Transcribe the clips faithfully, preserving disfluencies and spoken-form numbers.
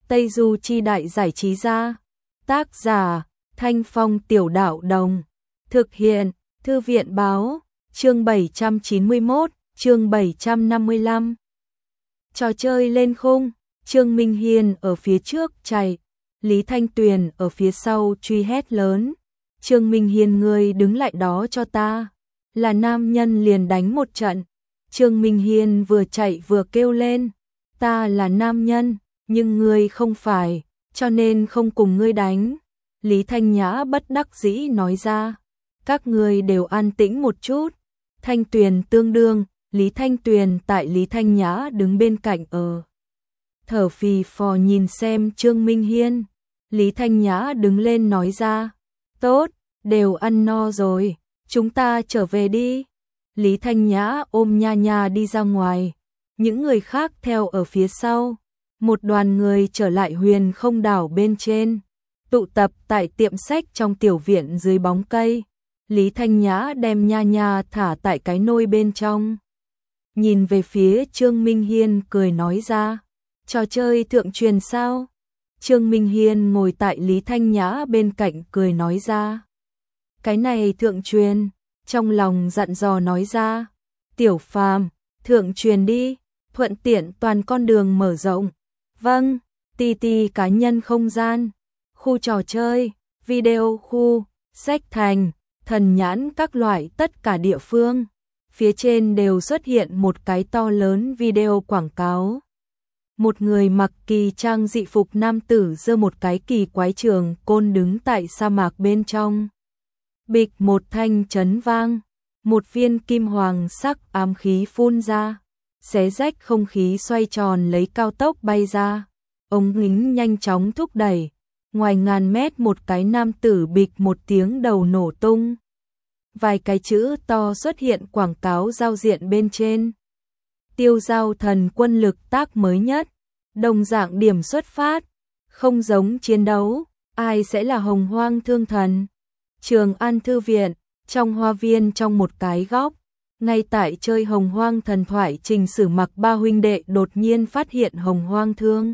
Tây Du Chi Đại Giải Trí Gia. Tác giả, Thanh Phong Tiểu Đạo Đồng. Thực hiện, Thư viện Báo. Chương bảy trăm chín mươi mốt, chương bảy trăm năm mươi lăm. Trò chơi lên khung, Trương Minh Hiên ở phía trước chạy, Lý Thanh Tuyền ở phía sau truy hét lớn. Trương Minh Hiên, ngươi đứng lại đó cho ta. Là nam nhân liền đánh một trận. Trương Minh Hiên vừa chạy vừa kêu lên, ta là nam nhân, nhưng ngươi không phải, cho nên không cùng ngươi đánh. Lý Thanh Nhã bất đắc dĩ nói ra, các ngươi đều an tĩnh một chút. Thanh Tuyền tương đương, Lý Thanh Tuyền tại Lý Thanh Nhã đứng bên cạnh ở. Thở phì phò nhìn xem Trương Minh Hiên. Lý Thanh Nhã đứng lên nói ra, tốt, đều ăn no rồi, chúng ta trở về đi. Lý Thanh Nhã ôm Nha Nha đi ra ngoài, những người khác theo ở phía sau. Một đoàn người trở lại Huyền Không Đảo bên trên, tụ tập tại tiệm sách trong tiểu viện dưới bóng cây. Lý Thanh Nhã đem Nha Nha thả tại cái nôi bên trong. Nhìn về phía Trương Minh Hiên cười nói ra, trò chơi thượng truyền sao? Trương Minh Hiên ngồi tại Lý Thanh Nhã bên cạnh cười nói ra, cái này thượng truyền. Trong lòng dặn dò nói ra, Tiểu Phàm, thượng truyền đi, thuận tiện toàn con đường mở rộng. Vâng, Ti Ti cá nhân không gian, khu trò chơi, video khu, sách thành, thần nhãn các loại tất cả địa phương. Phía trên đều xuất hiện một cái to lớn video quảng cáo. Một người mặc kỳ trang dị phục nam tử giơ một cái kỳ quái trường côn đứng tại sa mạc bên trong. Bịch một thanh chấn vang, một viên kim hoàng sắc ám khí phun ra, xé rách không khí xoay tròn lấy cao tốc bay ra. Ống ngính nhanh chóng thúc đẩy, ngoài ngàn mét một cái nam tử bịch một tiếng đầu nổ tung. Vài cái chữ to xuất hiện quảng cáo giao diện bên trên. Tiêu giao thần quân lực tác mới nhất, đồng dạng điểm xuất phát, không giống chiến đấu, ai sẽ là Hồng Hoang Thương Thần. Trường An Thư viện, trong hoa viên trong một cái góc, ngay tại chơi Hồng Hoang thần thoại Trình Sử Mặc ba huynh đệ đột nhiên phát hiện Hồng Hoang Thương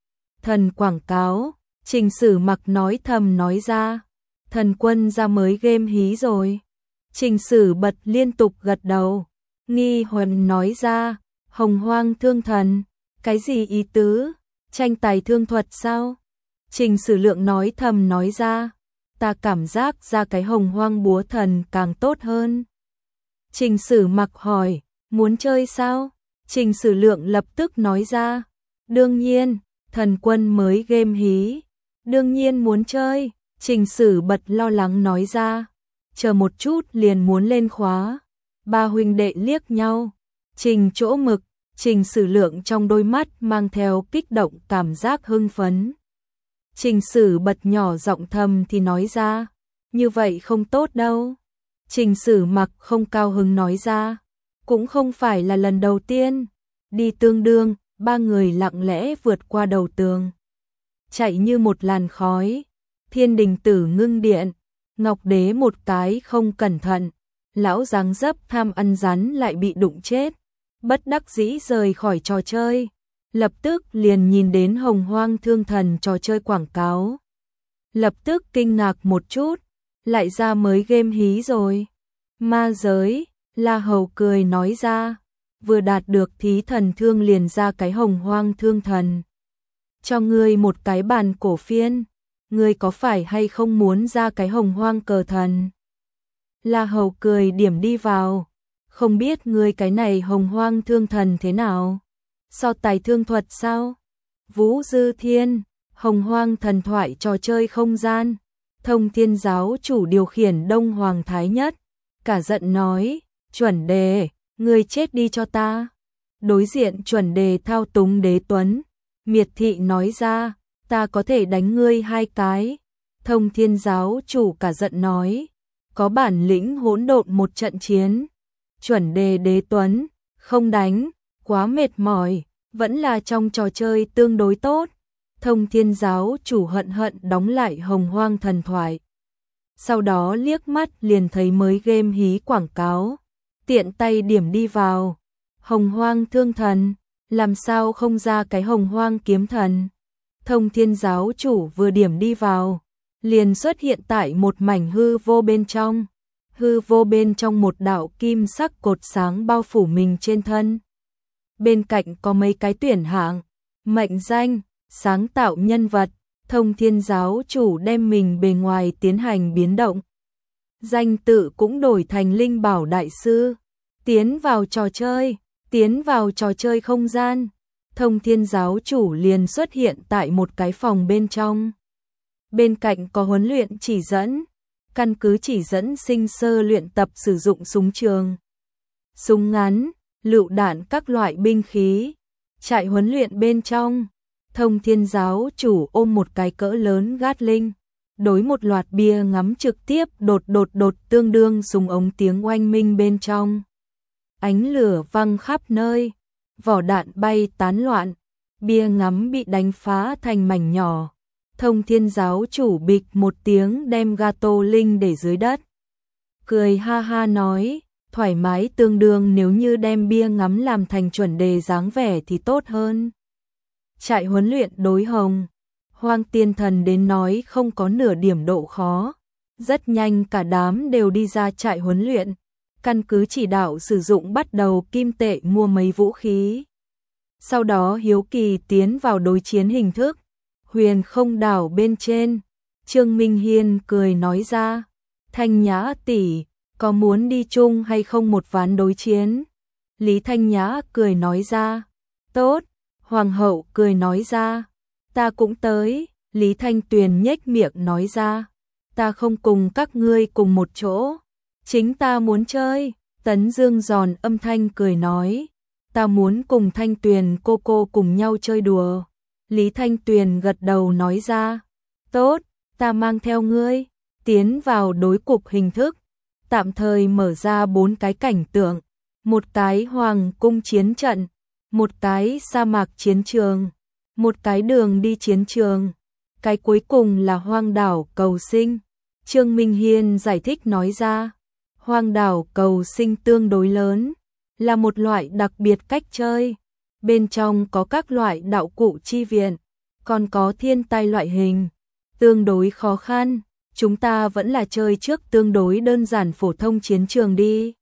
Thần quảng cáo. Trình Sử Mặc nói thầm nói ra, thần quân ra mới game hí rồi. Trình Sử bật liên tục gật đầu, nghi huần nói ra, Hồng Hoang Thương Thần, cái gì ý tứ, tranh tài thương thuật sao? Trình Sử Lượng nói thầm nói ra, ta cảm giác ra cái Hồng Hoang búa thần càng tốt hơn. Trình Sử Mặc hỏi, muốn chơi sao? Trình Sử Lượng lập tức nói ra, đương nhiên, thần quân mới game hí, đương nhiên muốn chơi. Trình Sử bật lo lắng nói ra, chờ một chút liền muốn lên khóa. Ba huynh đệ liếc nhau, Trình Chỗ Mực, Trình Sử Lượng trong đôi mắt mang theo kích động cảm giác hưng phấn. Trình Sử bật nhỏ giọng thầm thì nói ra, như vậy không tốt đâu. Trình Sử Mặc không cao hứng nói ra, cũng không phải là lần đầu tiên. Đi tương đương, ba người lặng lẽ vượt qua đầu tường, chạy như một làn khói. Thiên Đình Tử ngưng điện, Ngọc Đế một cái không cẩn thận, lão dáng dấp tham ăn rắn lại bị đụng chết, bất đắc dĩ rời khỏi trò chơi. Lập tức liền nhìn đến Hồng Hoang Thương Thần trò chơi quảng cáo. Lập tức kinh ngạc một chút, lại ra mới game hí rồi. Ma giới, La Hầu cười nói ra, vừa đạt được thí thần thương liền ra cái Hồng Hoang Thương Thần. Cho ngươi một cái bàn cổ phiên, ngươi có phải hay không muốn ra cái Hồng Hoang cờ thần? La Hầu cười điểm đi vào, không biết ngươi cái này Hồng Hoang Thương Thần thế nào? So tài thương thuật sao? Vũ Dư Thiên, Hồng Hoang thần thoại trò chơi không gian. Thông Thiên giáo chủ điều khiển Đông Hoàng Thái Nhất, cả giận nói, chuẩn đề, ngươi chết đi cho ta. Đối diện chuẩn đề thao túng đế tuấn, miệt thị nói ra, ta có thể đánh ngươi hai cái. Thông Thiên giáo chủ cả giận nói, có bản lĩnh hỗn độn một trận chiến. Chuẩn đề đế tuấn, không đánh, quá mệt mỏi, vẫn là trong trò chơi tương đối tốt. Thông Thiên giáo chủ hận hận đóng lại Hồng Hoang thần thoại. Sau đó liếc mắt liền thấy mới game hí quảng cáo, tiện tay điểm đi vào. Hồng Hoang Thương Thần, làm sao không ra cái Hồng Hoang Kiếm Thần? Thông Thiên giáo chủ vừa điểm đi vào, liền xuất hiện tại một mảnh hư vô bên trong. Hư vô bên trong một đạo kim sắc cột sáng bao phủ mình trên thân. Bên cạnh có mấy cái tuyển hạng, mệnh danh, sáng tạo nhân vật. Thông Thiên giáo chủ đem mình bề ngoài tiến hành biến động. Danh tự cũng đổi thành Linh Bảo Đại Sư. Tiến vào trò chơi, tiến vào trò chơi không gian. Thông Thiên giáo chủ liền xuất hiện tại một cái phòng bên trong. Bên cạnh có huấn luyện chỉ dẫn, căn cứ chỉ dẫn sinh sơ luyện tập sử dụng súng trường, súng ngắn, lựu đạn các loại binh khí. Trại huấn luyện bên trong, Thông Thiên giáo chủ ôm một cái cỡ lớn Gatling, đối một loạt bia ngắm trực tiếp đột đột đột tương đương súng ống tiếng oanh minh bên trong. Ánh lửa văng khắp nơi, vỏ đạn bay tán loạn, bia ngắm bị đánh phá thành mảnh nhỏ. Thông Thiên giáo chủ bịch một tiếng đem gato linh để dưới đất. Cười ha ha nói, thoải mái tương đương nếu như đem bia ngắm làm thành chuẩn đề dáng vẻ thì tốt hơn. Trại huấn luyện đối hồng, Hoang Tiên Thần đến nói không có nửa điểm độ khó. Rất nhanh cả đám đều đi ra trại huấn luyện, căn cứ chỉ đạo sử dụng bắt đầu kim tệ mua mấy vũ khí. Sau đó hiếu kỳ tiến vào đối chiến hình thức. Huyền Không đảo bên trên, Trương Minh Hiên cười nói ra, Thanh Nhã tỷ, có muốn đi chung hay không một ván đối chiến? Lý Thanh Nhã cười nói ra, tốt. Hoàng hậu cười nói ra, ta cũng tới. Lý Thanh Tuyền nhếch miệng nói ra, ta không cùng các ngươi cùng một chỗ, chính ta muốn chơi. Tấn Dương giòn âm thanh cười nói, ta muốn cùng Thanh Tuyền cô cô cùng nhau chơi đùa. Lý Thanh Tuyền gật đầu nói ra, tốt, ta mang theo ngươi. Tiến vào đối cục hình thức, tạm thời mở ra bốn cái cảnh tượng, một cái hoàng cung chiến trận, một cái sa mạc chiến trường, một cái đường đi chiến trường, cái cuối cùng là hoang đảo cầu sinh. Trương Minh Hiên giải thích nói ra, hoang đảo cầu sinh tương đối lớn, là một loại đặc biệt cách chơi. Bên trong có các loại đạo cụ chi viện, còn có thiên tai loại hình, tương đối khó khăn. Chúng ta vẫn là chơi trước tương đối đơn giản phổ thông chiến trường đi.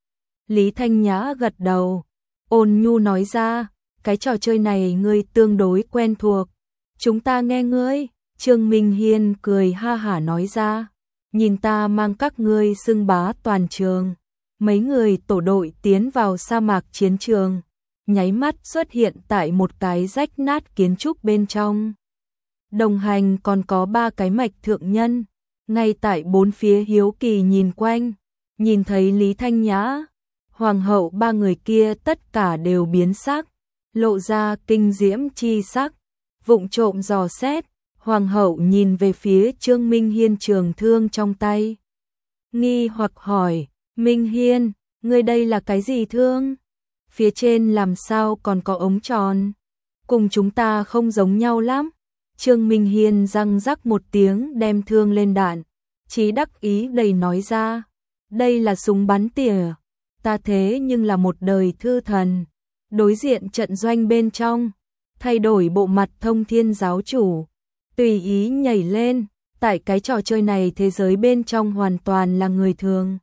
Lý Thanh Nhã gật đầu, ôn nhu nói ra, cái trò chơi này ngươi tương đối quen thuộc, chúng ta nghe ngươi. Trương Minh Hiên cười ha hả nói ra, nhìn ta mang các ngươi xưng bá toàn trường. Mấy người tổ đội tiến vào sa mạc chiến trường, nháy mắt xuất hiện tại một cái rách nát kiến trúc bên trong. Đồng hành còn có ba cái mạch thượng nhân, ngay tại bốn phía hiếu kỳ nhìn quanh, nhìn thấy Lý Thanh Nhã, Hoàng hậu ba người kia tất cả đều biến sắc, lộ ra kinh diễm chi sắc, vụng trộm dò xét. Hoàng hậu nhìn về phía Trương Minh Hiên trường thương trong tay, nghi hoặc hỏi, Minh Hiên, ngươi đây là cái gì thương? Phía trên làm sao còn có ống tròn? Cùng chúng ta không giống nhau lắm. Trương Minh Hiên răng rắc một tiếng đem thương lên đạn, chí đắc ý đầy nói ra, đây là súng bắn tỉa, ta thế nhưng là một đời thư thần. Đối diện trận doanh bên trong, thay đổi bộ mặt Thông Thiên giáo chủ, tùy ý nhảy lên. Tại cái trò chơi này thế giới bên trong hoàn toàn là người thường,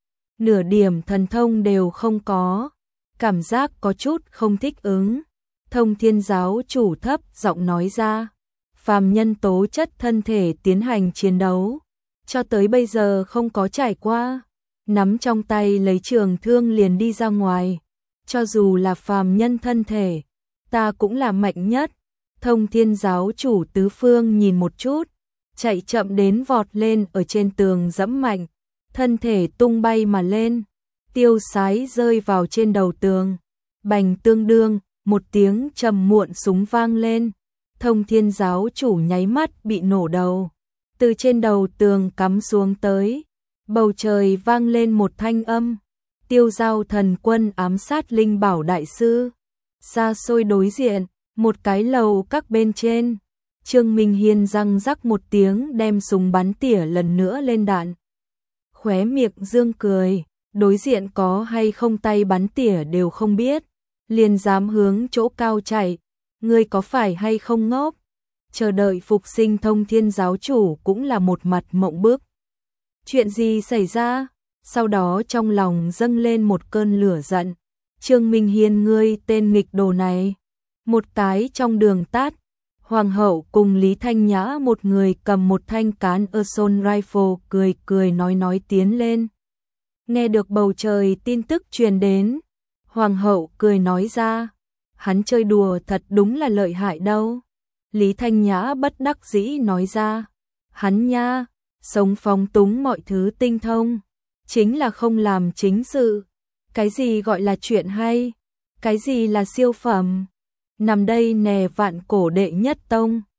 nửa điểm thần thông đều không có, cảm giác có chút không thích ứng. Thông Thiên giáo chủ thấp giọng nói ra, phàm nhân tố chất thân thể tiến hành chiến đấu, cho tới bây giờ không có trải qua, nắm trong tay lấy trường thương liền đi ra ngoài, cho dù là phàm nhân thân thể, ta cũng là mạnh nhất. Thông Thiên giáo chủ tứ phương nhìn một chút, chạy chậm đến vọt lên ở trên tường dẫm mạnh, thân thể tung bay mà lên, tiêu sái rơi vào trên đầu tường. Bành tương đương, một tiếng trầm muộn súng vang lên, Thông Thiên giáo chủ nháy mắt bị nổ đầu, từ trên đầu tường cắm xuống tới. Bầu trời vang lên một thanh âm, tiêu giao thần quân ám sát Linh Bảo Đại Sư. Xa xôi đối diện, một cái lầu các bên trên, Trương Minh Hiên răng rắc một tiếng đem súng bắn tỉa lần nữa lên đạn. Khóe miệng dương cười, đối diện có hay không tay bắn tỉa đều không biết, liền dám hướng chỗ cao chạy, ngươi có phải hay không ngốc? chờ đợi phục sinh Thông Thiên giáo chủ cũng là một mặt mộng bức. Chuyện gì xảy ra? Sau đó trong lòng dâng lên một cơn lửa giận. Trương Minh Hiên, ngươi tên nghịch đồ này. Một cái trong đường tát, Hoàng hậu cùng Lý Thanh Nhã một người cầm một thanh cán assault rifle cười cười nói nói tiến lên. Nghe được bầu trời tin tức truyền đến, Hoàng hậu cười nói ra, hắn chơi đùa thật đúng là lợi hại đâu. Lý Thanh Nhã bất đắc dĩ nói ra, hắn nha, sống phóng túng mọi thứ tinh thông, chính là không làm chính sự. Cái gì gọi là chuyện hay? Cái gì là siêu phẩm? Nằm đây nè vạn cổ đệ nhất tông.